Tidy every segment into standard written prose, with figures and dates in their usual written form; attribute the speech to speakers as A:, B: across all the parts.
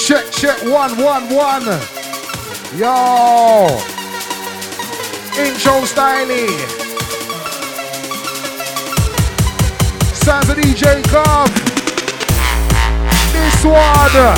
A: Check, 111. Yo. Intro styling. Sounds of DJ Gov. This one.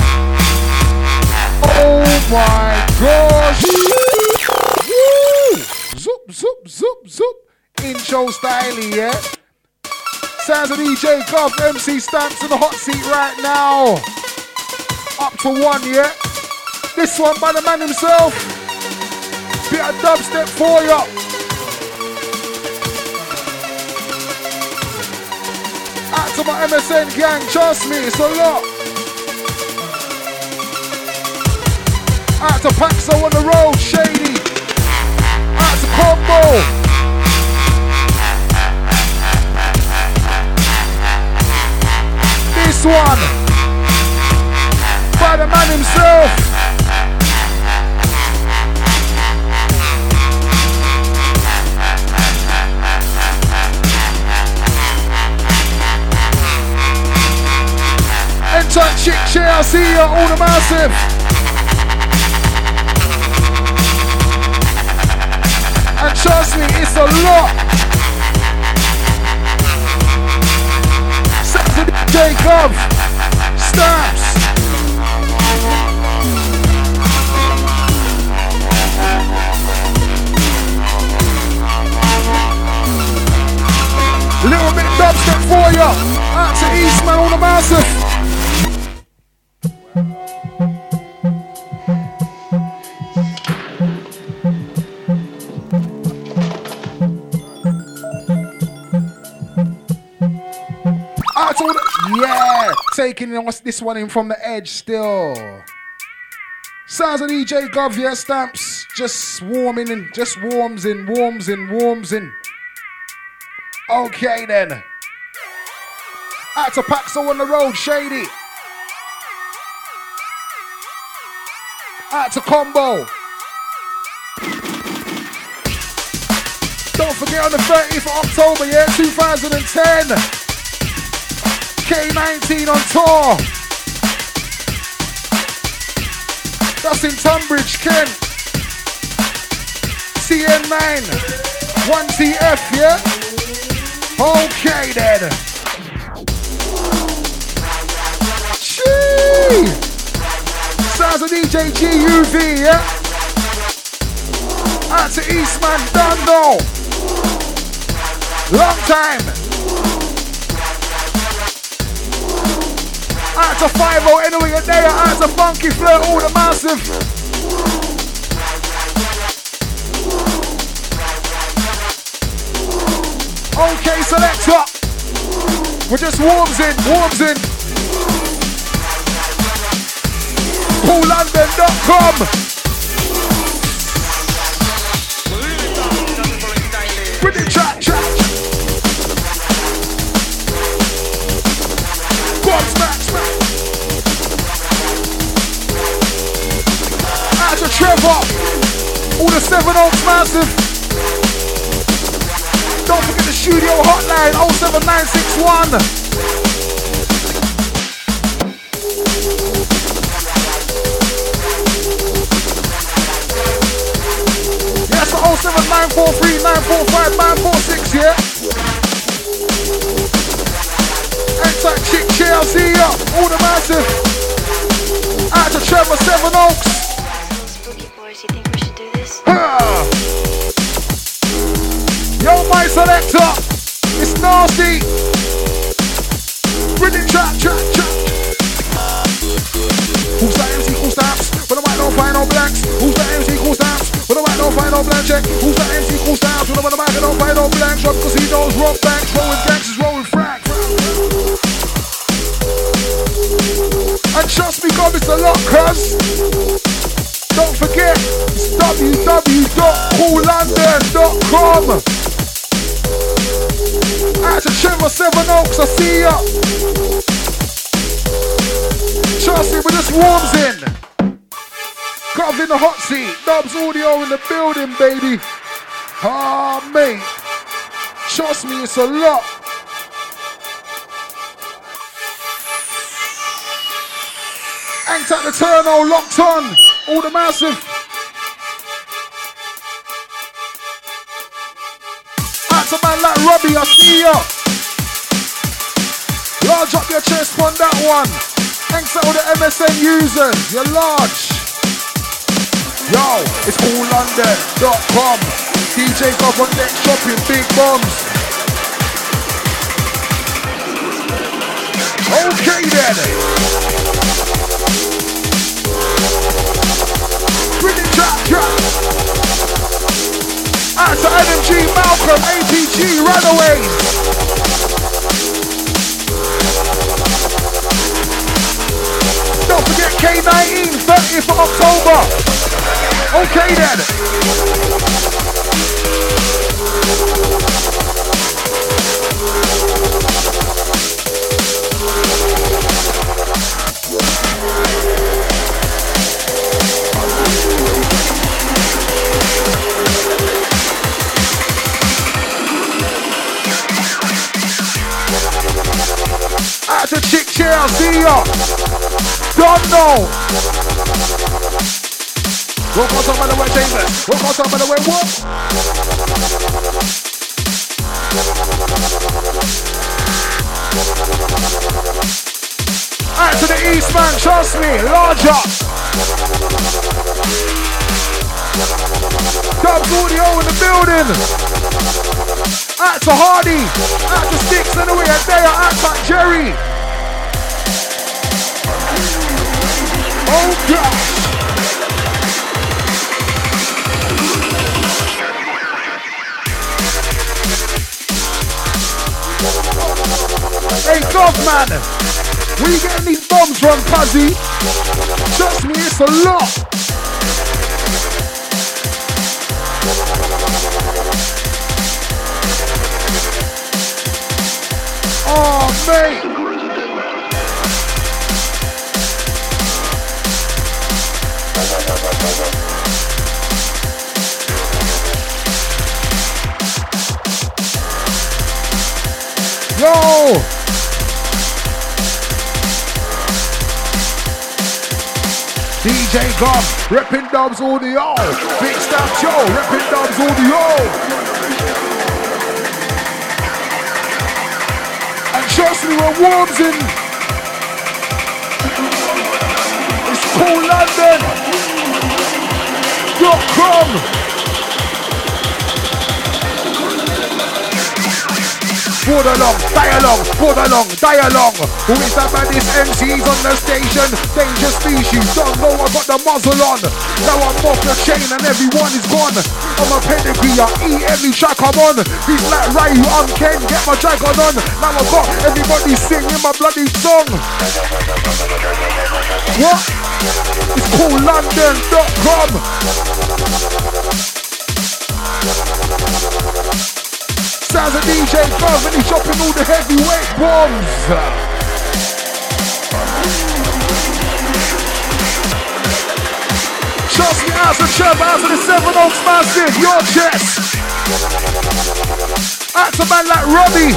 A: Oh my gosh. Woo. Zoop. Intro styling, yeah. Sounds of DJ Gov. MC Stamps in the hot seat right now. Up to 1, yeah. This one by the man himself. Bit of dubstep for ya. Out to my MSN gang, trust me, it's a lot. Out to Paxo on the road, Shady. Out to Combo. This one by the man himself. Enter Chick Chair, I see you, all the massive. And trust me, it's a lot. Saturday Jacob, Stamps. Little bit dubstep for ya. Out to Eastman, all the massive. Yeah, taking this one in from the edge still. Sounds of DJ Gov, yeah, Stamps. Just warming in, just warms in. Okay then. Out to Paxo on the road, Shady. Out to Combo. Don't forget on the 30th of October, yeah, 2010. K19 on tour. That's in Tunbridge, Kent. CN9. 1TF, yeah? Okay then. Gee! Sounds of DJ GUV, yeah? Out to Eastman, Dundo. Long time. Out to 5-0 anyway a day, out to Funky Flirt, all the massive. Okay, selector. We're just warms in. PaulLondon.com. With the track. Smack. Out to Trevor, all the 7 Oaks massive. Don't forget the studio hotline 07961. Yes, the 07943 945 946, yeah. Enter Chick Chair, I'll see ya, all the massive. Out to Trevor, 7 Oaks.
B: Spooky boys, you think we should do this?
A: Yo, my selector, it's nasty. Bring it, track. Who's that MC Cool Stamps? When I might not find no blanks. Who's that MC Cool Stamps? When I might not find no blank check. Who's that MC Cool Stamps? When I might not find no blanks. Rob, cause he knows rock banks. Rolling gangsters, rolling frack. And trust me, God, it's a lot, cuz. Don't forget, it's www.PaulLondon.com. Out to Trevor, 7 Oaks, I see ya. Trust me, we're just warms in. Gov in the hot seat. Dubs audio in the building, baby. Ah, mate. Trust me, it's a lot. Thanks at the turno, locked on. All the massive. Out to man like Robbie, I see ya. Large up your chest on that one. Thanks to all the MSN users. You're large. Yo, it's alllondon.com. DJ Gov on next shopping big bombs. Okay then. Bring it drop. Out to Adam G, Malcolm, APG, Runaways. Don't forget K19, 30th of October. Okay then. Out to Chick Chair, I'll see ya. Don't know. Walk on top of the way, James. Walk on top of the way, what? Out to the east, man, trust me, larger. Dubs Audio in the building. Out to Hardy. Out to Sticks anyway, and they are out to Jerry. Oh gosh. Hey, Gov man, where you getting these bombs from, Puzzy? Trust me, it's a lot. Oh, mate. Yo! DJ Gov, reppin' Dubs Audio. Big Staff Joe, reppin' Dubs Audio. And trust me, when Worms in, it's CoolLondon.com. Border along, die along. Who is that man? This MC's on the station. Danger species, don't know I got the muzzle on. Now I'm off the chain and everyone is gone. I'm a pedigree, I eat every track I'm on. He's like Ryu, I'm Ken, get my dragon on. Now I got everybody singing my bloody song. What? It's CoolLondon.com. Sounds a DJ Gov and he's dropping all the heavyweight bombs. Trust me, out of Trevor, out of the Seven Oaks Massive, your chest. Out to man like Robbie.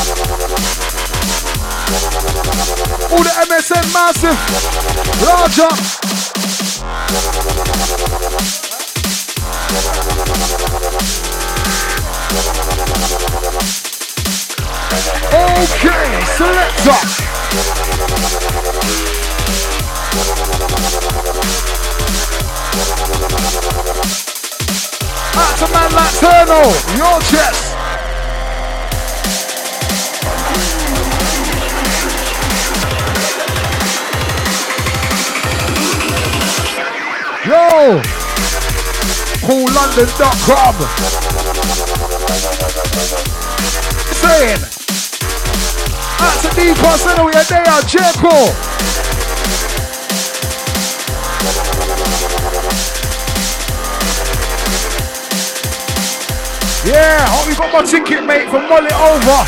A: All the MSN Massive, larger. Okay, selector. Out to man like Turno, your chest. Yo, CoolLondon.com. Saying, out to D-Pass anyway, and they are Jericho. Yeah, hope you got my ticket, mate, from Mull It Over.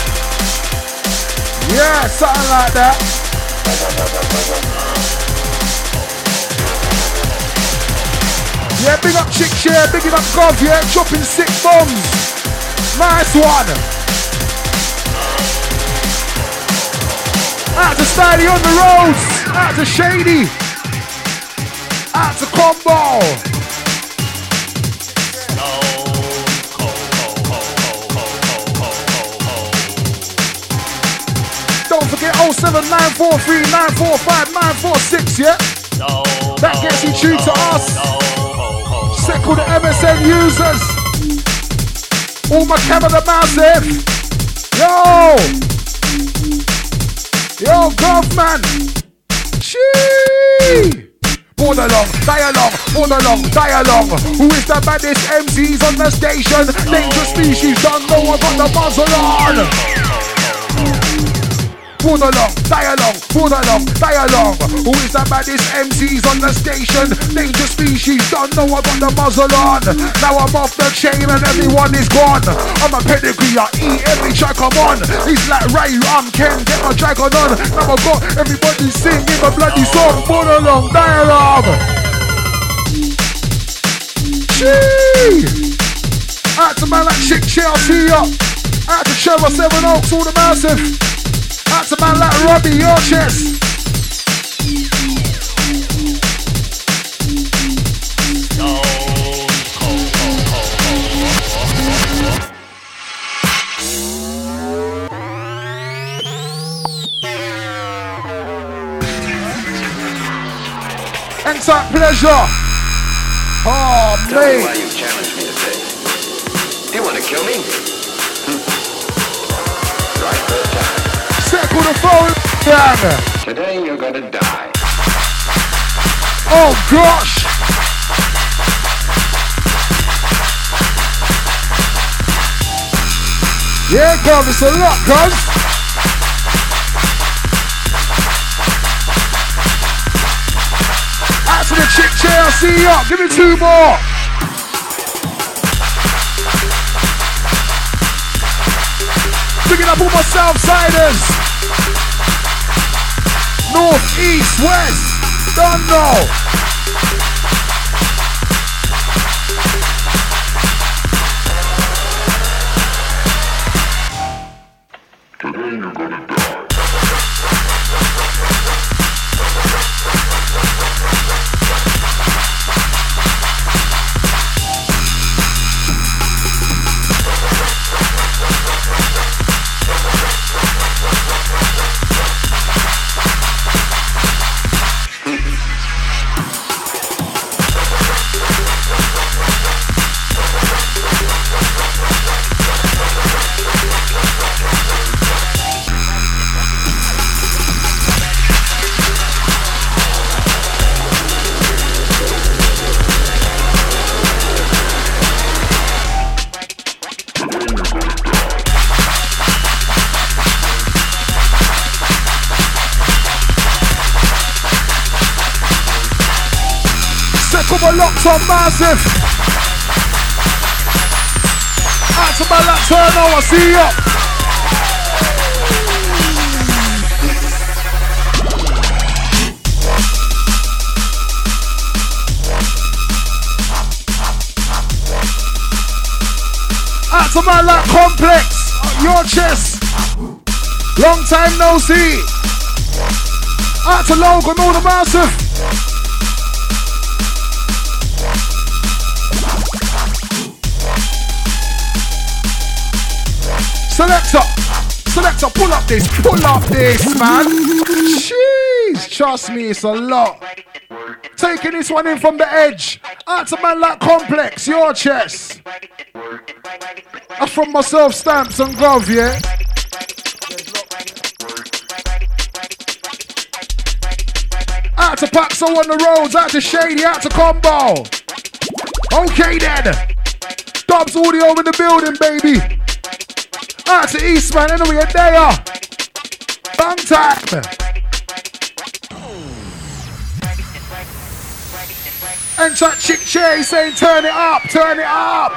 A: Yeah, something like that. Yeah, big up Chick Share, big up Gov, yeah, dropping 6 bombs. Nice one. Out to Styley on the roads. Out to Shady. Out to Combo. Don't forget 07943945946, yeah? That gets you true to us. Second the MSN users. All my camera massive. Yo! Yo, Govman! Chee! Borderlong, dialogue, dialogue. Who is the baddest MCs on the station? Dangerous species, don't know I got the muzzle on. Borderlong, dialogue. Who is the baddest MCs on the station? Dangerous species, don't know I got the muzzle on. Now I'm off the chain and everyone is gone. I'm a pedigree, I eat every track I'm on. He's like Ray, I'm Ken, get my dragon on. Now I got everybody singing a bloody song. Borderlong, dialogue. Gee! Out to man like Chick Chelsea up. Out to Trevor 7 Oaks, all the massive. Out to man like Robbie, your chest. Inside pleasure. Oh, mate.
C: Why you challenged me to this? Do you want to kill me? Right first time.
A: Circle the phone down.
C: Today you're gonna die.
A: Oh gosh. Yeah, God, it's a lot, cuz. Out to the chick chair, I'll see you up. Give me 2 more. Picking up all my Southsiders. North, east, west. Don't know.
C: Today you're gonna die.
A: Couple locks on massive. Out to my lap turn, I see ya. Out to my lap complex, your chest. Long time no see. Out to Logan, all the massive. Selector, pull up this, man. Jeez, trust me, it's a lot. Taking this one in from the edge. Out to man like Complex, your chest. I'm from myself, Stamps and Gov, yeah? Out to Paxo on the roads, out to Shady, out to Combo. Okay then. Dubs audio in the building, baby. Out to Eastman, anyway, a day up. Bang time. Enter Chick Che saying turn it up, turn it up.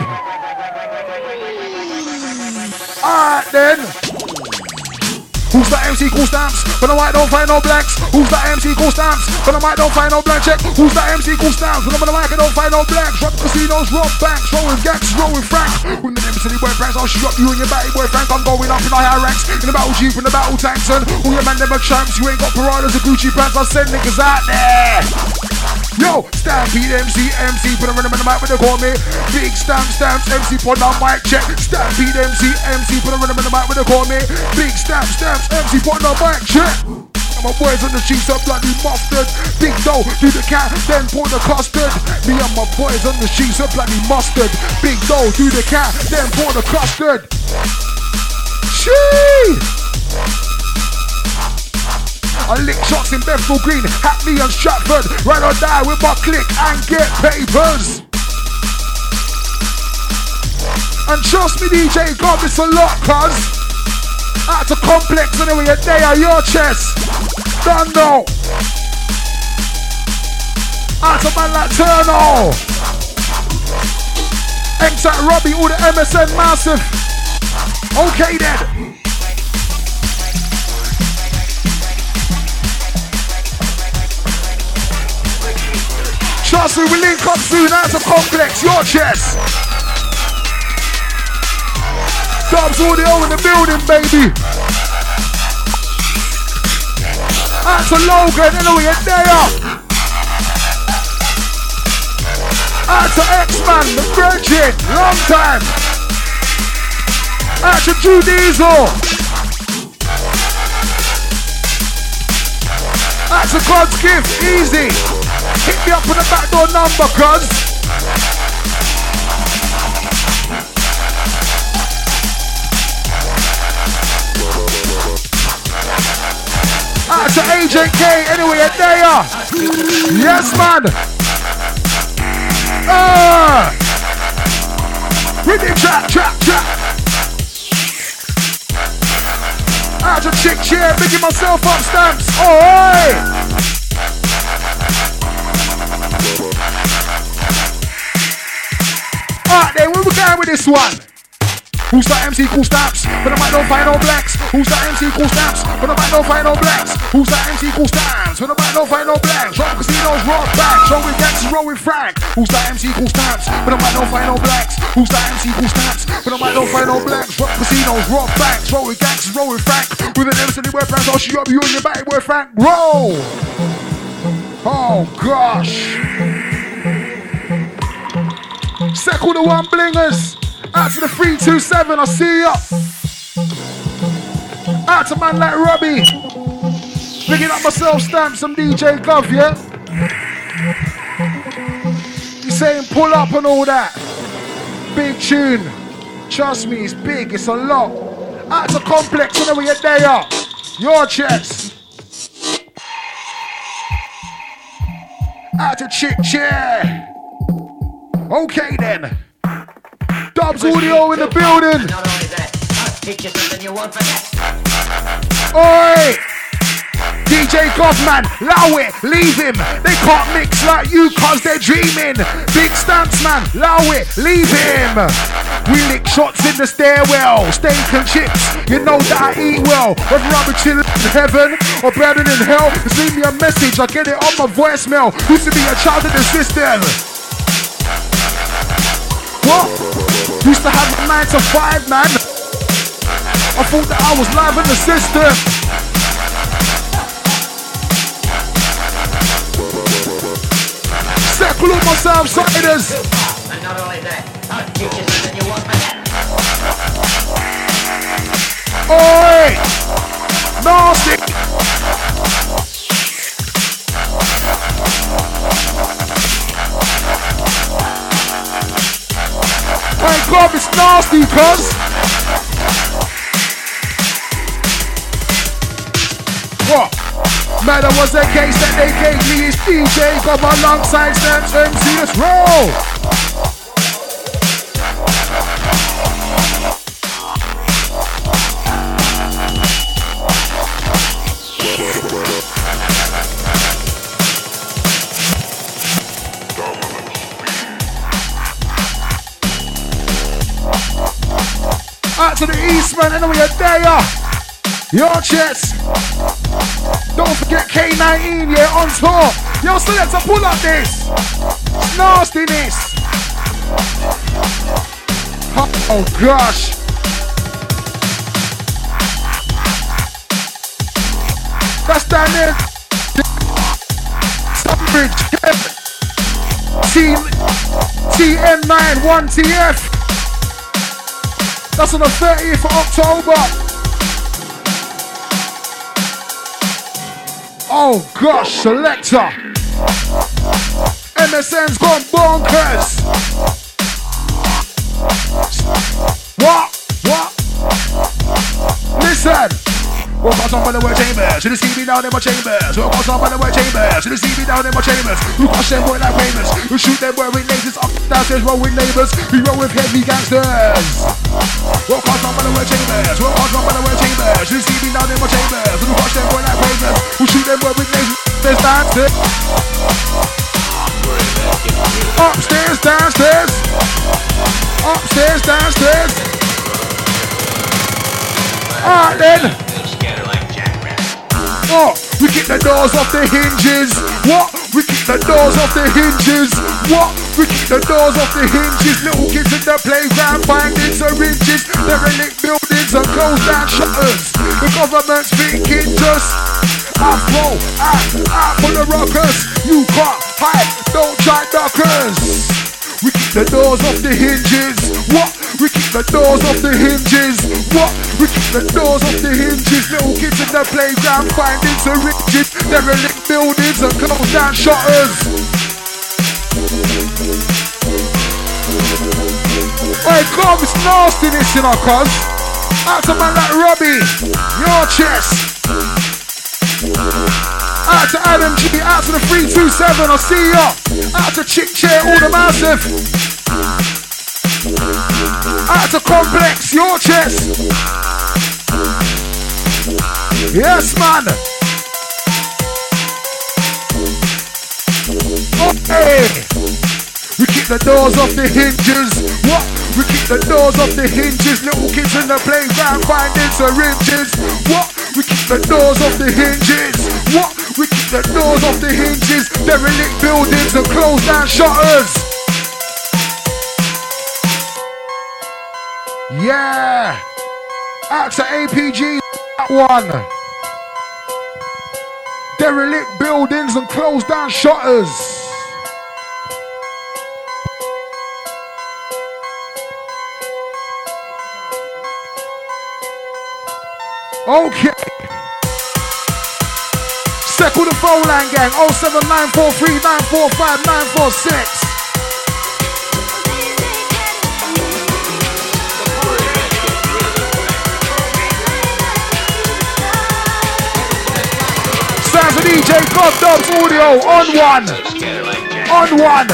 A: Alright then. Who's that MC call Stamps? But I mic don't find no blanks. Who's that MC call Stamps? But I mic don't find no blank check. Who's that MC call Stamps? But I'm on the mic I don't find no blanks. Rob casinos, rob banks, rolling gangs, rolling Frank. With the name city boy Franks, I'll shoot up you and your batty boy Frank. I'm going up in the higher ranks. In the battle jeep, in the battle tanks. And all your man never champs. You ain't got piranhas or Gucci pants. I'll send niggas out there. Yo, Stampede MC, put a rhythm in the mic when they call me. Big Stamps, MC, put on mic check. Stampede MC, put a rhythm in the mic when they call me. Big Stamps, MC, put on mic check. And my boys on the streets are bloody mustard. Big dough, do the cat, then pour the custard. Me and my boys on the streets are bloody mustard. Big dough, do the cat, then pour the custard. Shee! I lick shots in Bethnal Green, Hackney and Stratford. Ride or die with my click and get papers. And trust me, DJ God, this a lot, cuz. Out to Complex anyway, a day on your chest. Done now. Out to man like Turno. Exact Robbie, all the MSN massive. Okay then. Trust me, we link up soon. Out to Complex, your chest. Dubs audio in the building, baby. Out to Logan, anyway, a day up. Out to X-Man, the Virgin, long time. Out to Drew Diesel. Out to God's Gift, easy. Hit me up with the backdoor number, cuz. Out to Agent K, anyway, a day up. Yes, man. Rhythm trap. Out to Chick Chair, picking myself up, Stamps. Oi! Alright then, where we going with this one? Who's that MC cool Stamps? But I might not find no blacks. Who's that MC cool Stamps? But I might not find no blacks. Who's that MC cool Stamps? But I might not find no blacks. Rock casinos, rock back. Show with Dex, roll with Frank. Who's that MC cool Stamps? But I might not find no blacks. Who's that MC cool Stamps? But I might not find no blacks. Rock casinos, rock back. Roll with Dex, roll with Frank. With an MC where Frank, I'll shoot up you in your back where Frank. Roll! Oh gosh. Second the one blingers. Out to the 327, I see ya. Out to man like Robbie. Picking up myself, Stamp, some DJ Gov, yeah? He's saying pull up and all that. Big tune. Trust me, it's big, it's a lot. Out to Complex, whenever you're there. Your chest. Out to Chick Chair. Okay then. Dubs audio in the building. Oi! DJ Goffman, allow it, leave him. They can't mix like you cause they're dreaming. Big Stamps man, allow it, leave him. We lick shots in the stairwell, steak and chips, you know that I eat well. Whether I'm chilling in heaven or burning in hell, just leave me a message, I get it on my voicemail. Used to be a child in the system. What? Used to have a 9 to 5, man. I thought that I was live in the system. Circle of myself, siders. And not only that, I'll teach you something you want for that. Oi! Nasty! My God, it's nasty, cuz. What? Matter was the case that they gave me is DJ got my alongside Stamps MC, let's roll! Out to the Eastman, anyway, you're there. Your chest. Don't forget K19, yeah, on tour. Yo, so let's pull up this. Nastiness. Oh gosh. That's down there. Stockbridge. TN91TF. That's on the 30th of October. Oh gosh, selector. MSN's gone bonkers. What? Listen. Walk on top of the word chambers, you see me down in my chambers. Walk on top of the word chambers, you see me down in my chambers. You crush them boy like famous, you shoot them boy with lasers. Up downstairs roll with neighbors, we roll with heavy gangsters. Walk on top of the word chambers, walk on top of the word chambers. You see me down in my chambers, you crush them boy like famous. You shoot them boy with lasers. There's downstairs. Upstairs, downstairs. Upstairs, downstairs. Alright then. Oh, we kick the doors off the hinges. What? We kick the doors off the hinges. What? We kick the doors off the hinges. Little kids in the playground finding syringes. Derelict buildings and closed down shutters. The government's thinking just Afro, out for the rockers. You can't hide, don't try duckers. We keep the doors off the hinges. What? We keep the doors off the hinges. What? We keep the doors off the hinges. Little kids in the playground finding syringes. Derelict buildings and closed down shutters. Hey, come, it's nastiness in our cuz. Out to man like Robbie, your chest. Out to Adam G, out to the 327, I'll see ya. Out to Chick Chair, all the massive. Out to Complex, your chest. Yes, man. Okay. We keep the doors off the hinges. What? We keep the doors off the hinges. Little kids in the playground finding syringes. What? We keep the doors off the hinges. What? We keep the doors off the hinges. Derelict buildings and closed down shutters. Yeah. Out to APG, that one. Derelict buildings and closed down shutters. Okay. Circle the phone line, gang. 07943945946. Sounds of DJ God Dubs Audio on one. On one.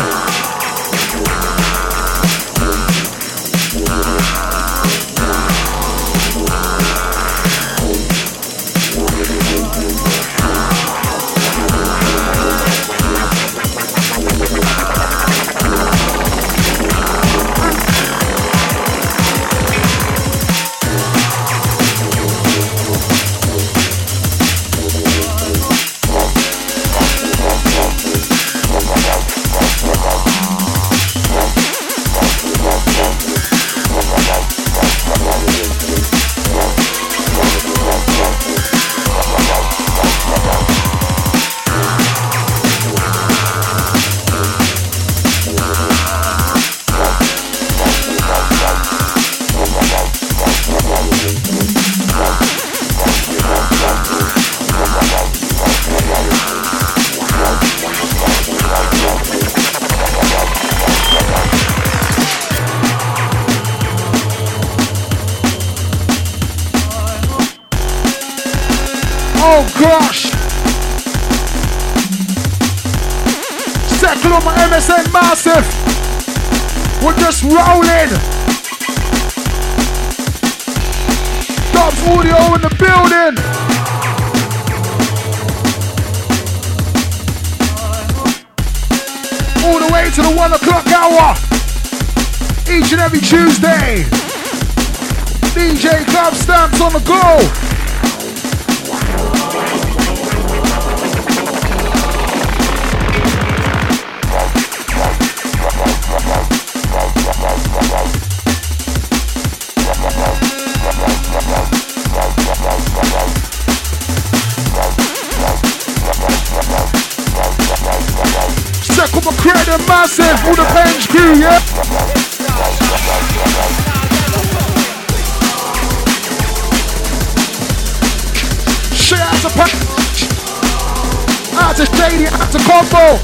A: Oh gosh! Circle on my MSN massive. We're just rolling. Dubs Audio in the building. All the way to the 1 o'clock hour. Each and every Tuesday. DJ Club Stamps on the go. Circle my credit massive. All the Penge crew, yeah? Shit out to Punch. Out to Shady, out to Combo.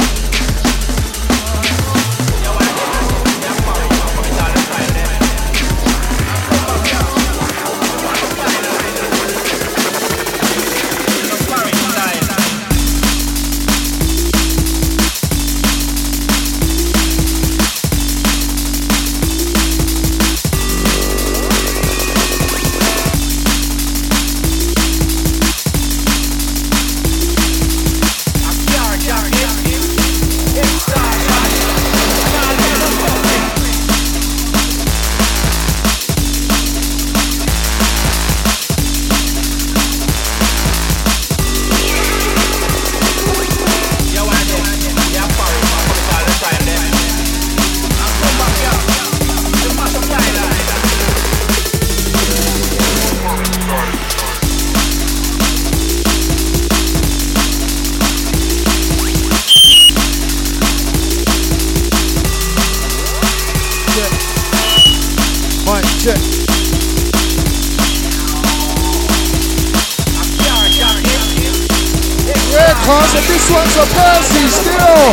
A: Cause this one's a Percy still.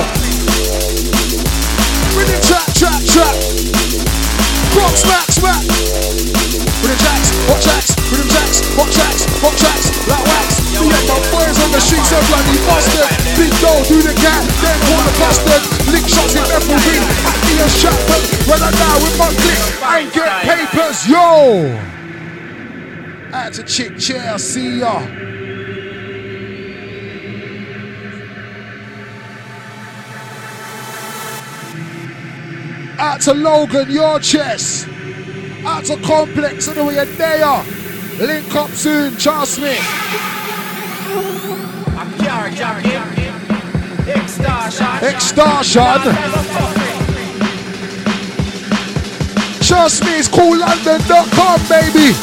A: Really trap. Rock, smack. Rhythm jacks, hot jacks, hot jacks, like wax. Yeah, my boys on the streets are bloody busted. Big dough, do the cat, then call the custard. Lick shots in FLV, acting as Shotgun. Run out now with my click, I ain't get papers, yo. Out to Chick Chair, see ya. Out to Logan, your chest. Out to Complex, anyway, you're there. Link up soon, trust me. Extortion. Trust me, it's coollondon.com, baby.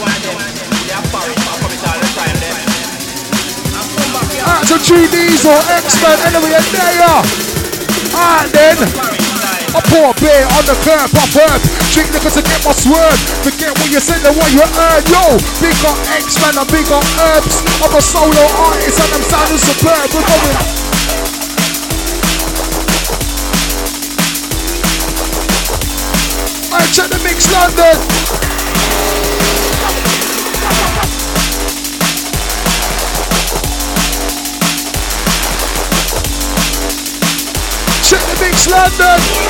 A: Out to GDs or X-Men, anyway, you're there. Alright then. I pour beer on the curb, pop herb. Drink liquor to get my swerve. Forget what you said and what you earned. Yo, big on X-Man and big on herbs. I'm a solo artist and I'm sounding superb. We're going. Alright, check the mix, London. Check the mix, London.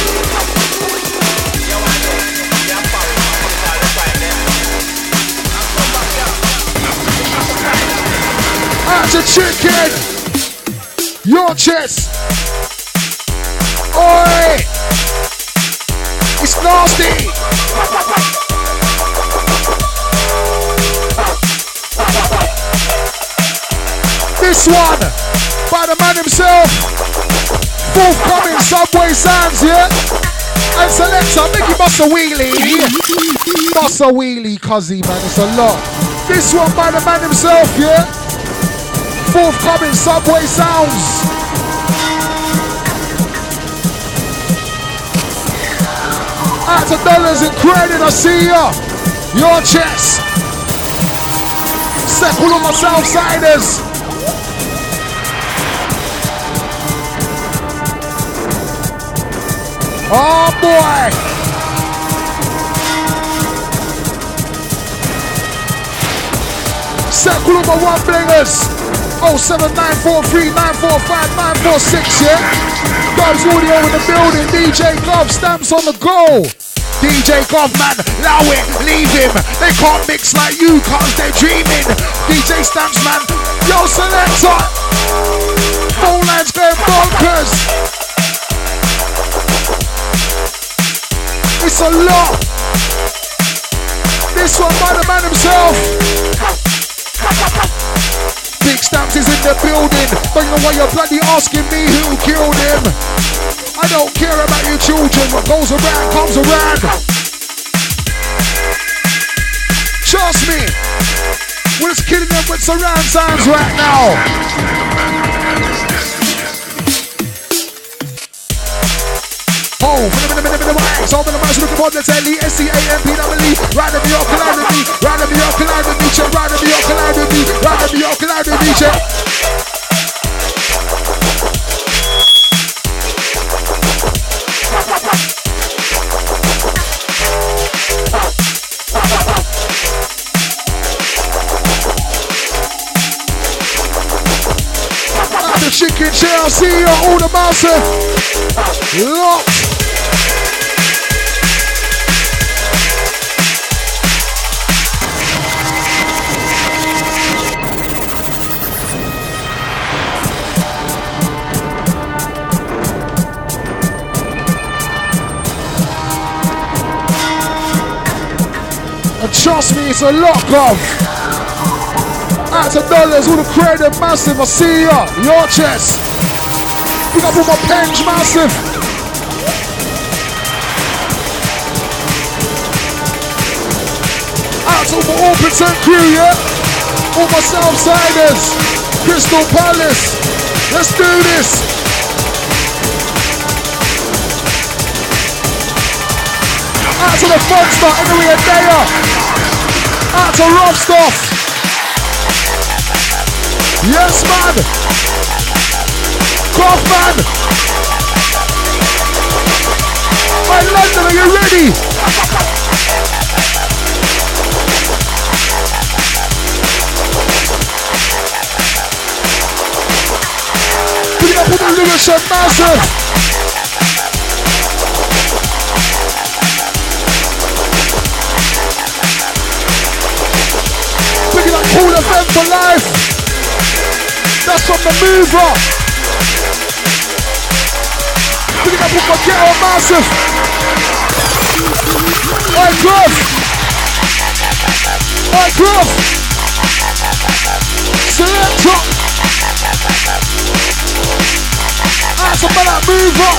A: Out to Chicken, your chest. Oi, it's nasty. This one by the man himself. Forthcoming Subway Sounds, yeah? And Selector, make you bust a wheelie. Bust a wheelie, cuzzy, man, it's a lot. This one by the man himself, yeah? Forthcoming Subway Sounds. Out to Dollars and Credit, I see ya. Your chest. Settle on my Southsiders. Oh boy! Circle of my one blingers. 07943945946, yeah? Gov's audio in the building. DJ Gov stamps on the go. DJ Gov, man, allow it, leave him. They can't mix like you, cause they're dreaming. DJ Stamps, man, yo, Selector. Phone lines going bonkers. It's a lot. This one by the man himself. Big Stamps is in the building. Don't know why you're bloody asking me who killed him. I don't care about your children. What goes around comes around. Trust me. We're just killing them with surround sounds right now. go. So I'm in the match looking for the telly. S-C-A-M-P-W-E. Ride with me or collide with me. Ride with me or collide with me. Check. Ride with me or collide with me. Ride with me or collide with me. Check. The chicken chair, I'll see you all the massive. Locked. And trust me, it's a lock off. Out of dollars, all the credit massive. I see ya, your chest. Pick up all my pens, massive. Out to my Orpington crew, yeah. All my Southsiders, Crystal Palace. Let's do this. Out to the Monster, anyway, a day up. Out to Rob Stuff. Yes, man! Kaufman! My London, are you ready? Pick it up with the Lewisham massive! Pick it up, Cool FM for life! That's from the mover. Pick it up with my ghetto massive. Oi, Gruff. Oi, Gruff. Selector. That's a man that mover.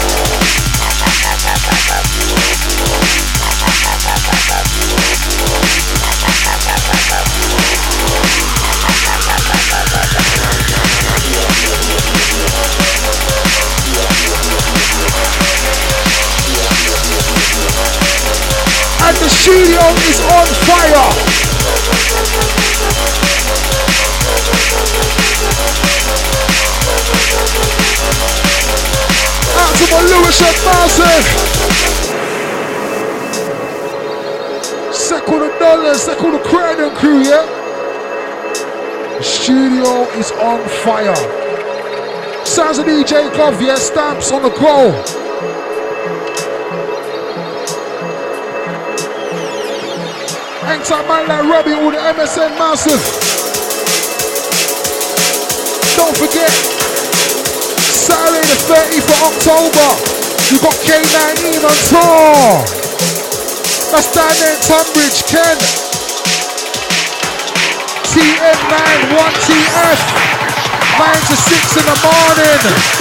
A: And the studio is on fire. Out to my Lewisham massive. Second the dollars, second the credit crew, yeah? The studio is on fire. Sounds of DJ Glove, yeah? Stamps on the go. Anytime man like Robbie, all the MSN massive. Don't forget, Saturday the 30th of October, you got K19 on tour. That's down there in Tunbridge, Ken. TM91TF, 9 to 6 in the morning.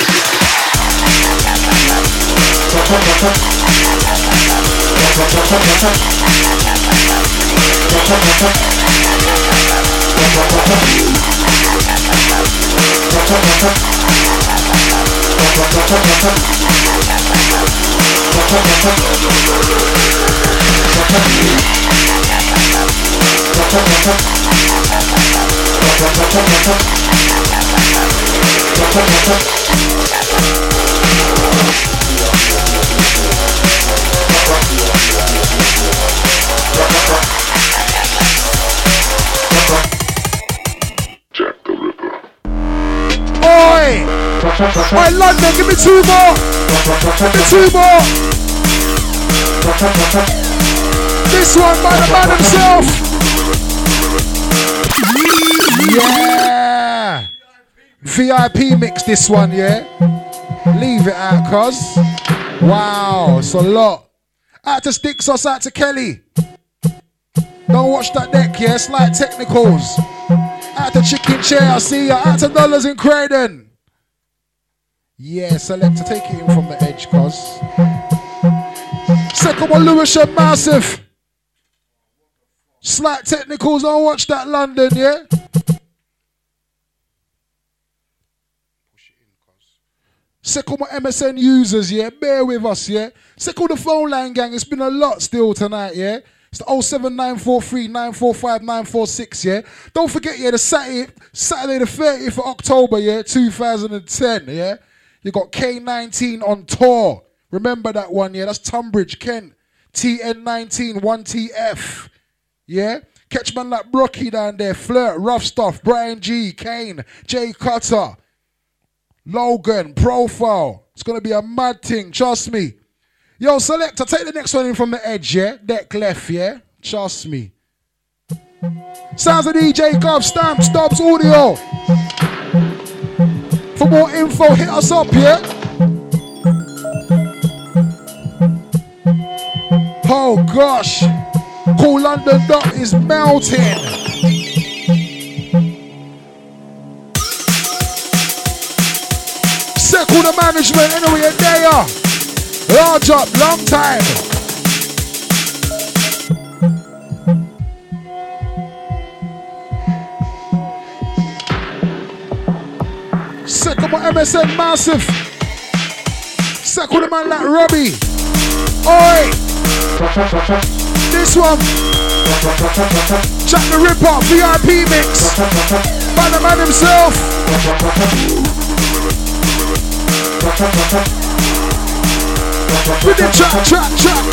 C: Jack the Ripper.
A: Oi! Oi, London, give me two more! Give me two more! This one by the man himself! Yeah! VIP mix this one, yeah? Leave it out, cuz. Wow, it's a lot. Out to Stixos, out to Kelly. Don't watch that deck, yeah? Slight technicals. Out to Chicken Chair, I see ya. Out to Dollars in Croydon. Yeah, Selector, take it in from the edge, cuz. Second one, Lewisham massive. Slight technicals, don't watch that London, yeah? Sick all my MSN users, yeah. Bear with us, yeah. Sick all the phone line gang. It's been a lot still tonight, yeah. It's the 07943 945 946, yeah. Don't forget, yeah, the Saturday the 30th of October, yeah, 2010, yeah. You got K19 on tour. Remember that one, yeah. That's Tunbridge, Kent. TN19 1TF, yeah. Catch man like Brocky down there, Flirt, Rough Stuff, Brian G, Kane, Jay Cutter, Logan, Profile. It's going to be a mad thing, trust me. Yo, Selector, take the next one in from the edge, yeah? Deck left, yeah? Trust me. Sounds of DJ Gov, Stamps, Dobbs Audio. For more info, hit us up, yeah? Oh, gosh. Cool London Dot is melting. Circle the management, anyway, they are. Large up, long time. Circle my MSN massive. Circle the man like Robbie. Oi! This one. Jack the Ripper, VIP mix. By the man himself. With the track.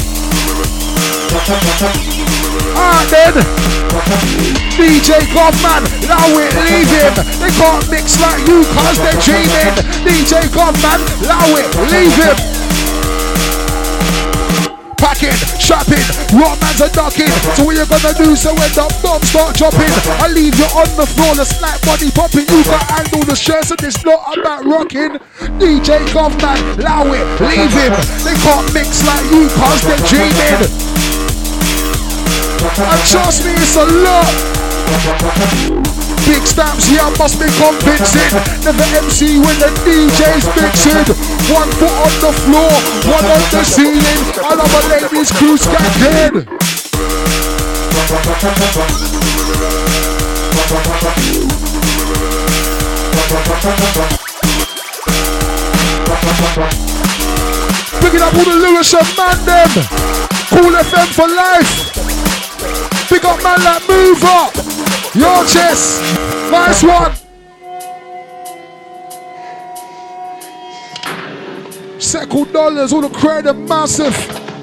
A: Then DJ Godman, now we leave him. They can't mix like you cause they're dreaming. DJ Godman, now we leave him. Packing, shopping, raw man's a ducking. So what you gonna do? So when the bombs start dropping, I leave you on the floor, the snack body popping. You can handle the shirts and it's not about rocking. DJ Govman, allow it, leave him. They can't mix like you cause they're dreaming. And trust me, it's a lot. Big stamps, yeah, I must be convincing. Never MC when the DJ's mixing. One foot on the floor, one on the ceiling. All of my ladies crew skanking. Picking up all the Lewisham man them. Cool FM for life. Big up man like Move Up. Your chest. Nice one. Circle dollars, all the credit massive.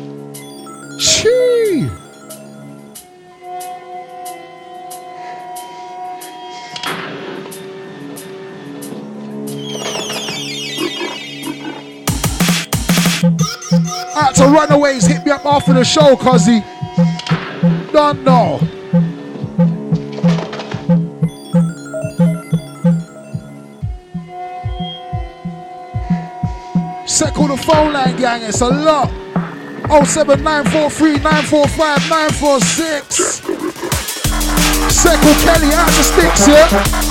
A: Shee. Out to Runaways, hit me up after the show, cuzzy. Don't know. Circle the phone line, gang, it's a lot. 07943 945 946. Circle Kelly, out the sticks here.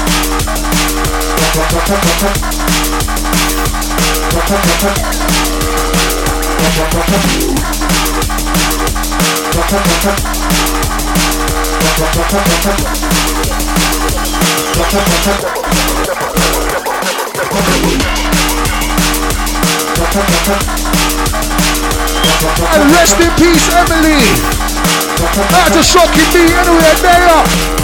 A: And rest in peace, Emily. Out to Shocking Me, anyway, there.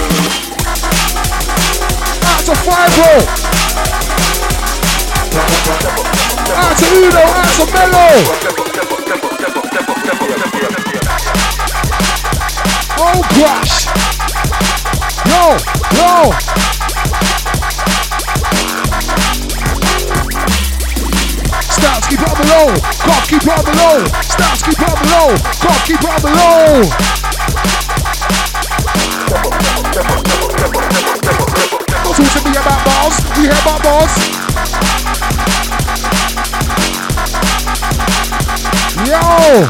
A: Out to Fivo. Out to Uno, out to Mello. Oh gosh. Yo. Stats, keep it up below. Cough, keep it up below. Stats, keep it up below. Cough, keep it up below. Don't talk to me about bars. We hear about bars. Yo.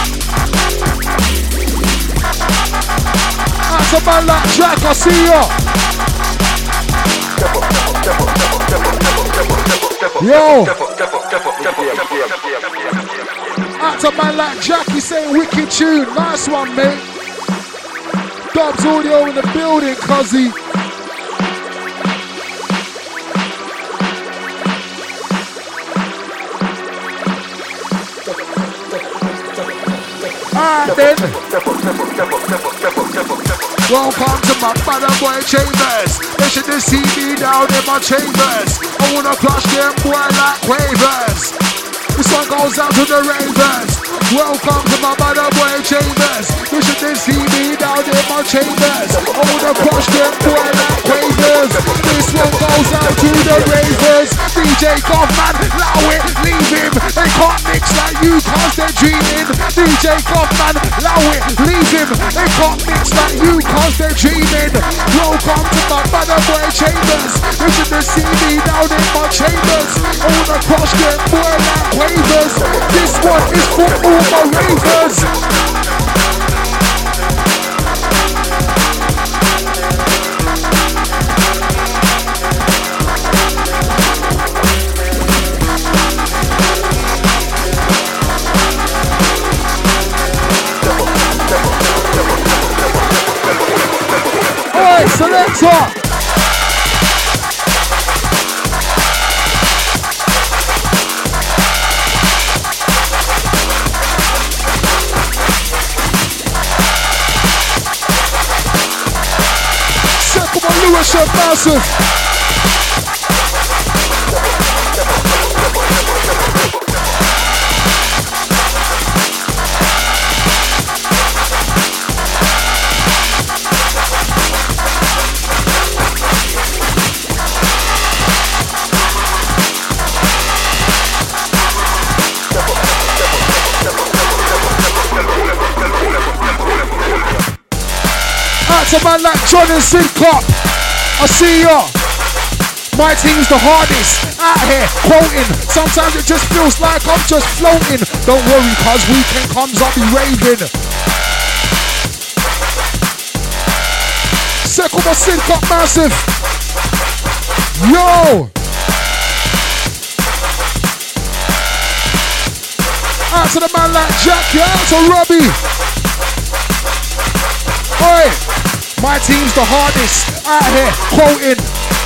A: That's a man like Jack, I see ya. Yo. That's a man like Jack, he's saying wicked tune. Nice one, mate. Dobbs Audio in the building, cuzzy. then. Welcome to my brother boy chambers. They should just see me down in my chambers. I wanna crush them boy like quavers. This one goes out to the ravers. Welcome to my brother boy chambers. You should just see me down in my chambers. I wanna crush them boy like quavers. This one goes out to the ravers. DJ Goffman, allow it, leave him. They can't mix like you cause they're dreaming. DJ Goffman, allow it, leave him. They can't mix like you cause they're dreaming. Welcome to my brother boy chambers. You should just see me down in my chambers. I wanna crush them boy like quavers. This one is for all my ravers. Alright, selector. Lewis and Massive. Out to man like John and Sidcott. I see ya. My team's the hardest. Out here quoting. Sometimes it just feels like I'm just floating. Don't worry, cause weekend comes, I'll be raving. Circle my Sidcott Massive. Yo. Out to the man like Jack, yeah, out to Robbie. Oi. My team's the hardest, out here quoting.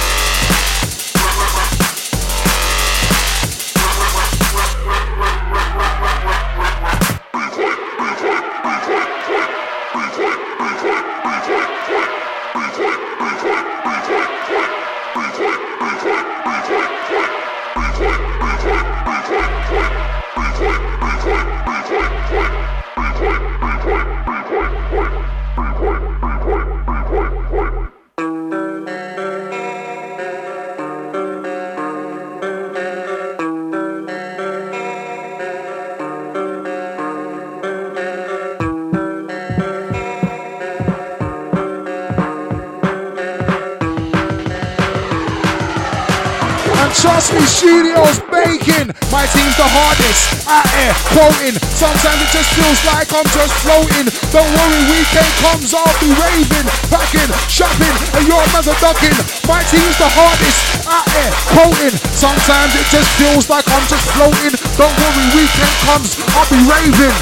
A: Trust me, studios baking. My team's the hardest, out here quoting. Sometimes it just feels like I'm just floating. Don't worry, weekend comes, I'll be raving. Packing, shopping, and your man's are ducking. My team's the hardest, out here quoting. Sometimes it just feels like I'm just floating. Don't worry, weekend comes, I'll be raving.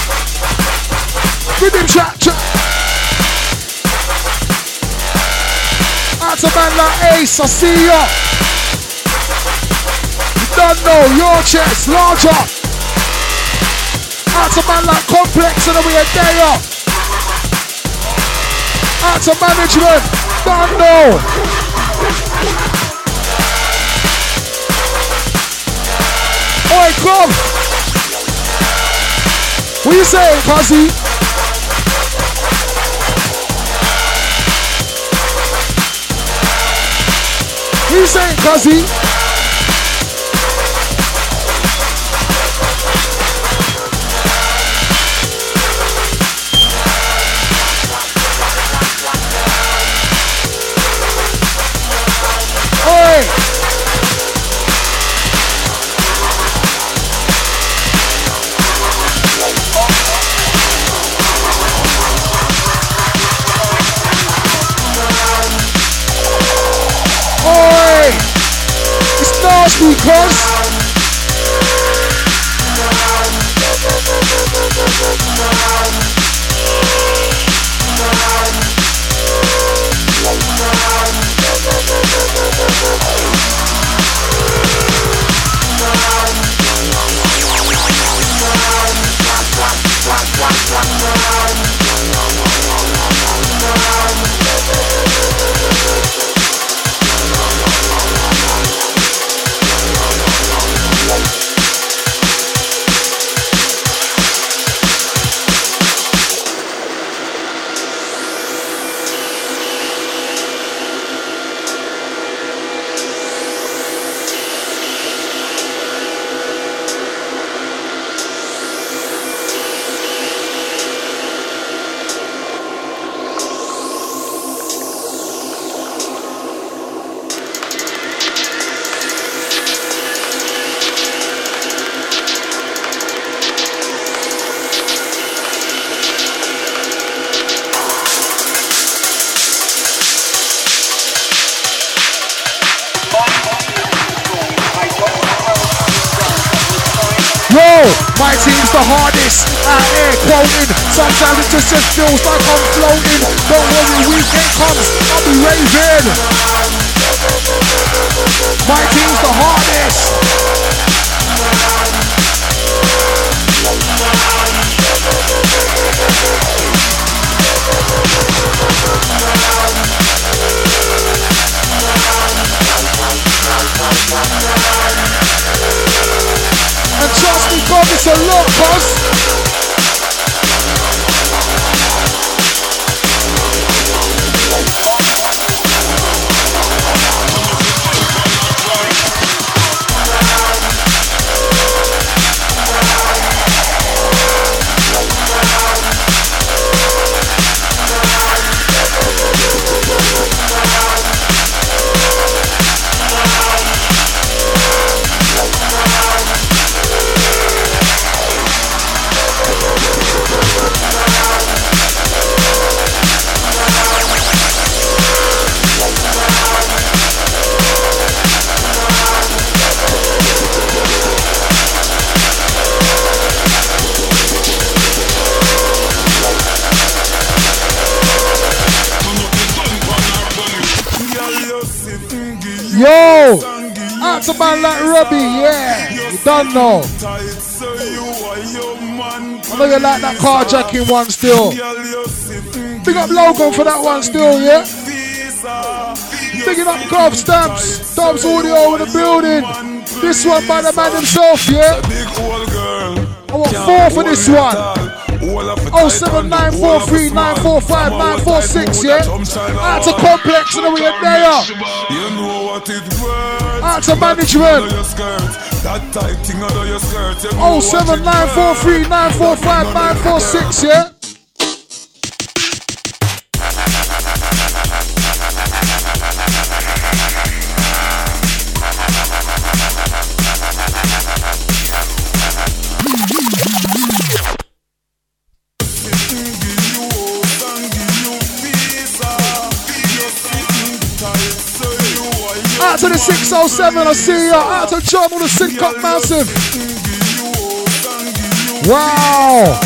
A: Rhythm chat. Out to man like Ace, I see ya. Don't know, your chest larger. Out to man like Complex and we are there. Out to management, don't know. Oi, come. What you saying, Cuzzy? What you saying, Cuzzy? Because My team's the hardest, out here quoting. Sometimes it just feels like I'm floating. Don't worry, weekend comes, I'll be raving. My team's the hardest. And trust me, God, it's a lot, cuz. Yo, out to man like Robbie, yeah, you don't know. I know you like that carjacking one still. Big up Logan for that one still, yeah. Bigging up Gov Stamps, Dubs Audio in the building. This one by the man himself, yeah. I want 4 for this one. 07943945946, yeah. Out to Complex and we are there. Out to management. 07943945946, yeah. Out to the 607, I see ya. Out to John on the Sync Up Massive. Wow.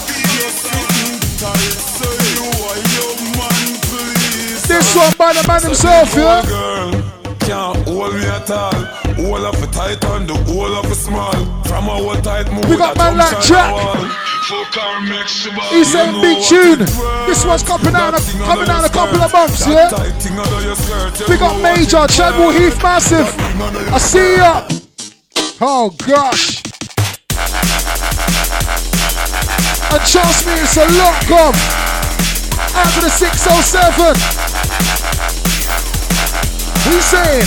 A: This one by the man himself, yeah. Can't hold me at all. All of it tight and the whole of it small. From our tight move. We got man like Jack. He's saying big tune. This one's coming out a couple of months, yeah. We got Major, Chadwell Heath Massive. I see ya. Oh gosh. And trust me, it's a lot, Gov. Out to the 607. He's saying.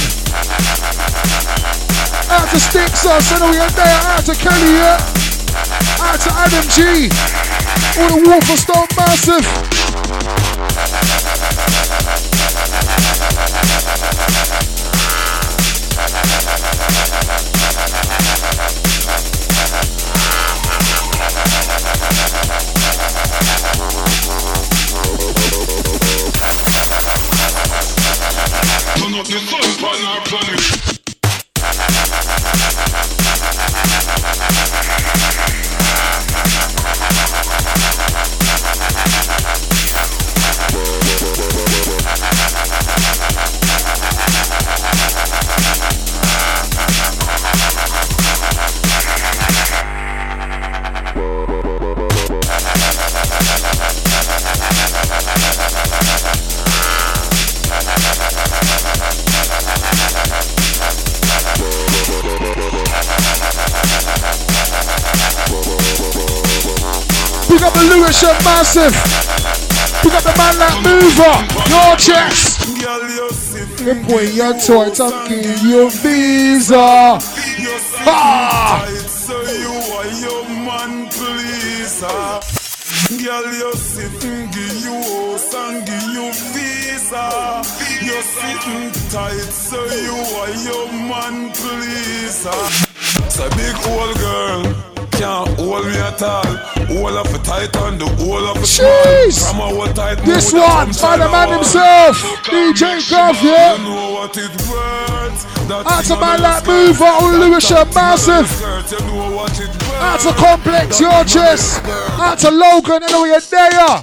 A: Out to Sticks, I said we are there. Out to Kelly, yeah. Out to Adam G. All the Wolferstone Massive.
C: Turn up the sun upon our planet.
A: We got the Lewisham Massive. We got the man like Mover. Your chest. Them boy, your toy, I'm giving you visa. Ah! Girl, you sitting, give you house and give you visa. You're sitting tight, so you are your man, please. It's a big old girl, can't hold me at all. All of it tight and the whole of it small. This one, by the man himself, DJ Gov, yeah. You know what it worth. That's a man like Mover on Lewisham Massive. You know what it worth. Out to Complex, your chest. Out to Logan, I know you're there.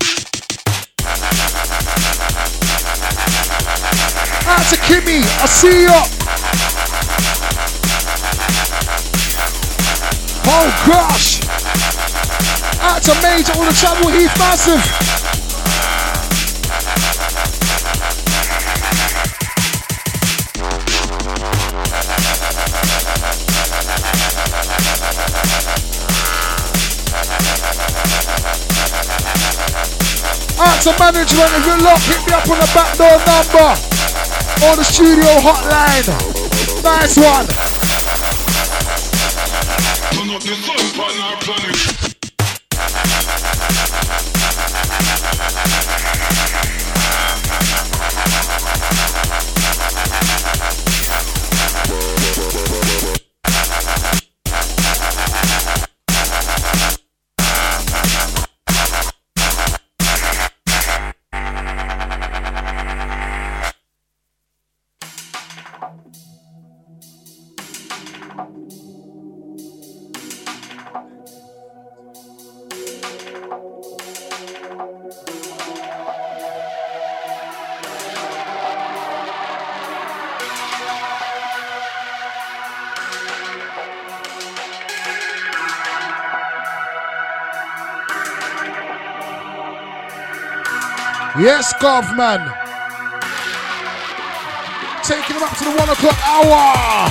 A: Out to Kimmy, I see you. Oh gosh. Out to Major, all the trouble, he's massive. Out to management, if you're locked, hit me up on the back door number or the studio hotline. Nice one.
C: Turn up the fun on our planet.
A: Yes, Govman. Taking him up to the 1 o'clock hour.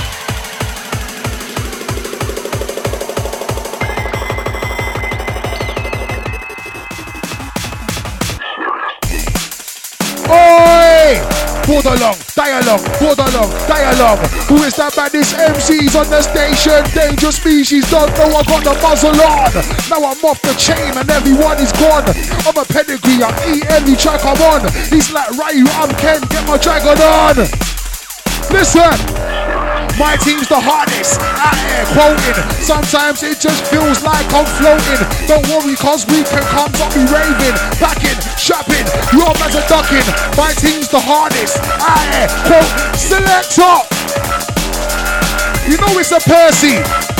A: Oi! Board along, dialogue. Who is that baddest MCs on the station? Dangerous species, don't know I got the muzzle on. Now I'm off the chain and everyone is gone. I'm a pedigree, I eat every track I'm on. He's like Ryu, I'm Ken, get my dragon on. Listen, my team's the hardest, out here quoting. Sometimes it just feels like I'm floating. Don't worry cause we can come, don't be raving. Packing, strapping, your man's a ducking. My team's the hardest, out here quote. Selector, you know it's a Percy.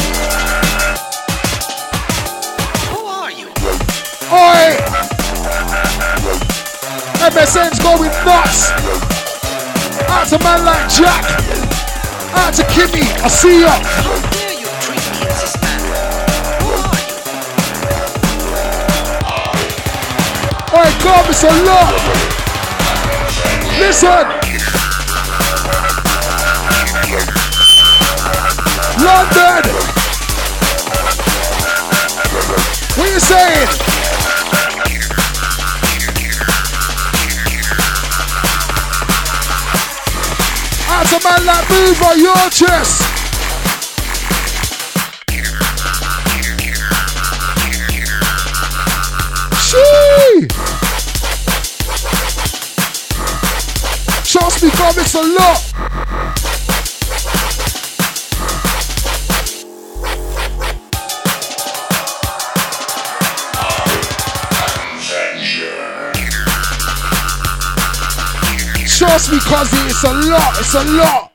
D: Who are you?
A: Oi! MSN's going nuts. Out to man like Jack. Out to Kimmy, I see ya.
D: How dare you treat me as this man? Who are you?
A: Oi, God, it's a lot. Listen. London. What you saying? Out to man like Move on your chest. Shee! Trust me, God, it's a lot. Trust me, cause it's a lot, it's a lot.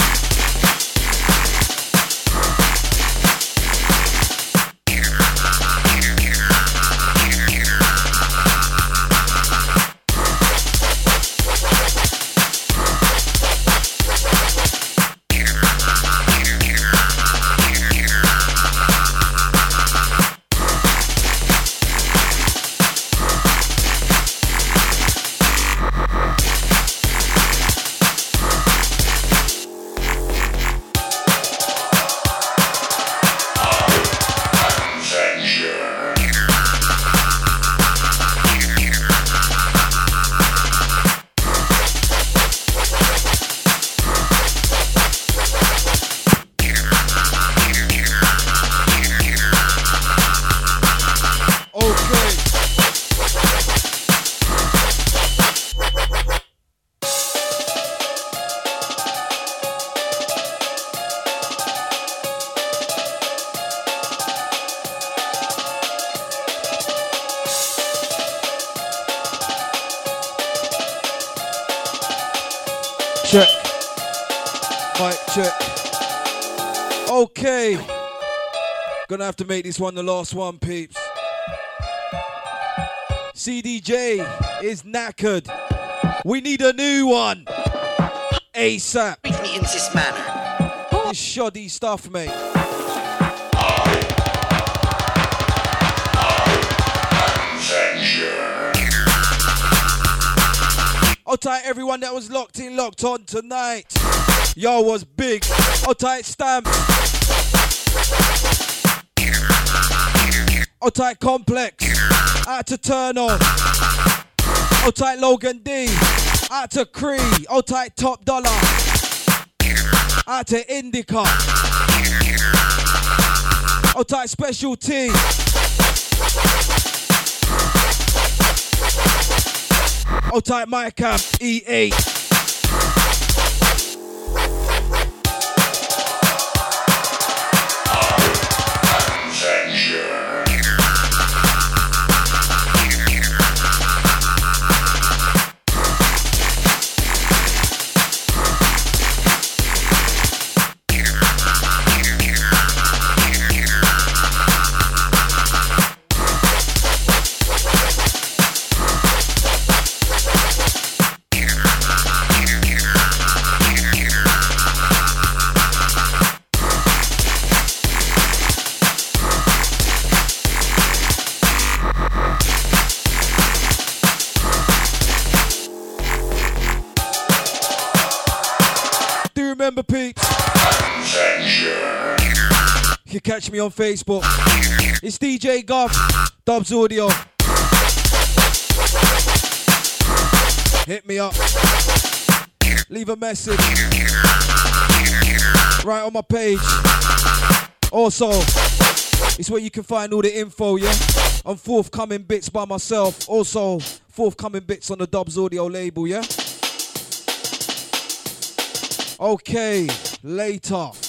E: Check. Mic check. Okay.
F: Gonna have to make this one the last one, peeps. CDJ is knackered. We need a new one. ASAP.
D: Treat me in this manner.
F: This shoddy stuff, mate. Hold tight, everyone that was locked in, locked on tonight. Y'all was big. Hold tight, Stamp. Hold tight, Complex. Out to Turn On. Hold tight, Logan D. Out to Cree. Hold tight, Top Dollar. Out to Indica. Hold tight, Special T. Hold tight, Micam. E8. Remember, peeps, you can catch me on Facebook. It's DJ Gov, Dubs Audio. Hit me up. Leave a message right on my page. Also, it's where you can find all the info, yeah? On forthcoming bits by myself. Also, forthcoming bits on the Dubs Audio label, yeah? Okay, later.